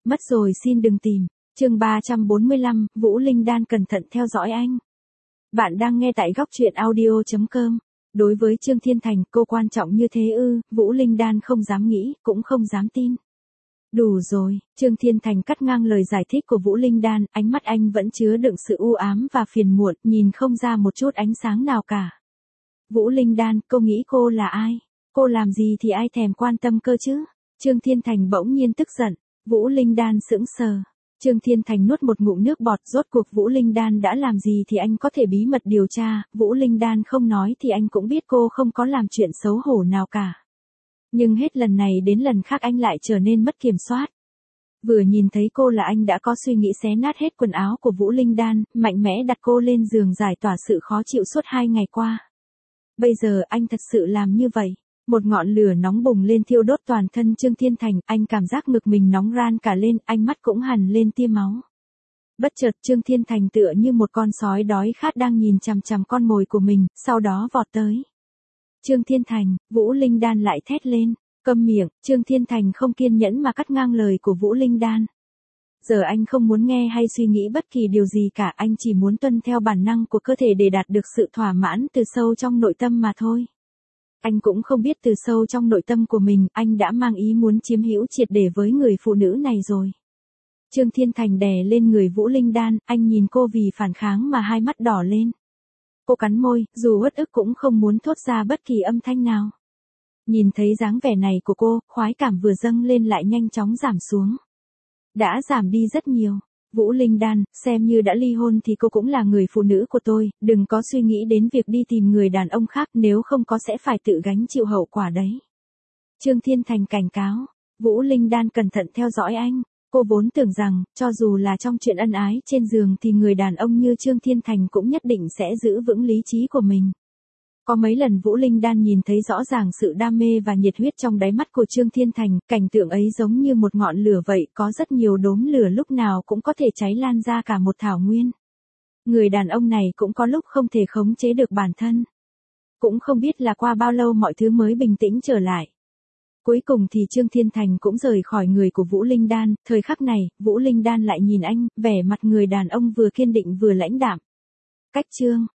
Mất rồi xin đừng tìm. Chương 345, Vũ Linh Đan cẩn thận theo dõi anh. Bạn đang nghe tại góc truyện audio.com. Đối với Trương Thiên Thành, cô quan trọng như thế ư? Vũ Linh Đan không dám nghĩ, cũng không dám tin. Đủ rồi, Trương Thiên Thành cắt ngang lời giải thích của Vũ Linh Đan, ánh mắt anh vẫn chứa đựng sự u ám và phiền muộn, nhìn không ra một chút ánh sáng nào cả. Vũ Linh Đan, cô nghĩ cô là ai? Cô làm gì thì ai thèm quan tâm cơ chứ? Trương Thiên Thành bỗng nhiên tức giận. Vũ Linh Đan sững sờ. Trương Thiên Thành nuốt một ngụm nước bọt, rốt cuộc Vũ Linh Đan đã làm gì thì anh có thể bí mật điều tra, Vũ Linh Đan không nói thì anh cũng biết cô không có làm chuyện xấu hổ nào cả. Nhưng hết lần này đến lần khác anh lại trở nên mất kiểm soát. Vừa nhìn thấy cô là anh đã có suy nghĩ xé nát hết quần áo của Vũ Linh Đan, mạnh mẽ đặt cô lên giường giải tỏa sự khó chịu suốt 2 ngày qua. Bây giờ anh thật sự làm như vậy. Một ngọn lửa nóng bùng lên thiêu đốt toàn thân Trương Thiên Thành, anh cảm giác ngực mình nóng ran cả lên, ánh mắt cũng hằn lên tia máu. Bất chợt Trương Thiên Thành tựa như một con sói đói khát đang nhìn chằm chằm con mồi của mình, sau đó vọt tới. Trương Thiên Thành, Vũ Linh Đan lại thét lên, câm miệng, Trương Thiên Thành không kiên nhẫn mà cắt ngang lời của Vũ Linh Đan. Giờ anh không muốn nghe hay suy nghĩ bất kỳ điều gì cả, anh chỉ muốn tuân theo bản năng của cơ thể để đạt được sự thỏa mãn từ sâu trong nội tâm mà thôi. Anh cũng không biết từ sâu trong nội tâm của mình, anh đã mang ý muốn chiếm hữu triệt để với người phụ nữ này rồi. Trương Thiên Thành đè lên người Vũ Linh Đan, anh nhìn cô vì phản kháng mà hai mắt đỏ lên. Cô cắn môi, dù uất ức cũng không muốn thốt ra bất kỳ âm thanh nào. Nhìn thấy dáng vẻ này của cô, khoái cảm vừa dâng lên lại nhanh chóng giảm xuống. Đã giảm đi rất nhiều. Vũ Linh Đan, xem như đã ly hôn thì cô cũng là người phụ nữ của tôi, đừng có suy nghĩ đến việc đi tìm người đàn ông khác, nếu không có sẽ phải tự gánh chịu hậu quả đấy. Trương Thiên Thành cảnh cáo. Vũ Linh Đan cẩn thận theo dõi anh. Cô vốn tưởng rằng, cho dù là trong chuyện ân ái trên giường thì người đàn ông như Trương Thiên Thành cũng nhất định sẽ giữ vững lý trí của mình. Có mấy lần Vũ Linh Đan nhìn thấy rõ ràng sự đam mê và nhiệt huyết trong đáy mắt của Trương Thiên Thành, cảnh tượng ấy giống như một ngọn lửa vậy, có rất nhiều đốm lửa lúc nào cũng có thể cháy lan ra cả một thảo nguyên. Người đàn ông này cũng có lúc không thể khống chế được bản thân. Cũng không biết là qua bao lâu mọi thứ mới bình tĩnh trở lại. Cuối cùng thì Trương Thiên Thành cũng rời khỏi người của Vũ Linh Đan, thời khắc này, Vũ Linh Đan lại nhìn anh, vẻ mặt người đàn ông vừa kiên định vừa lãnh đạm. Cách Trương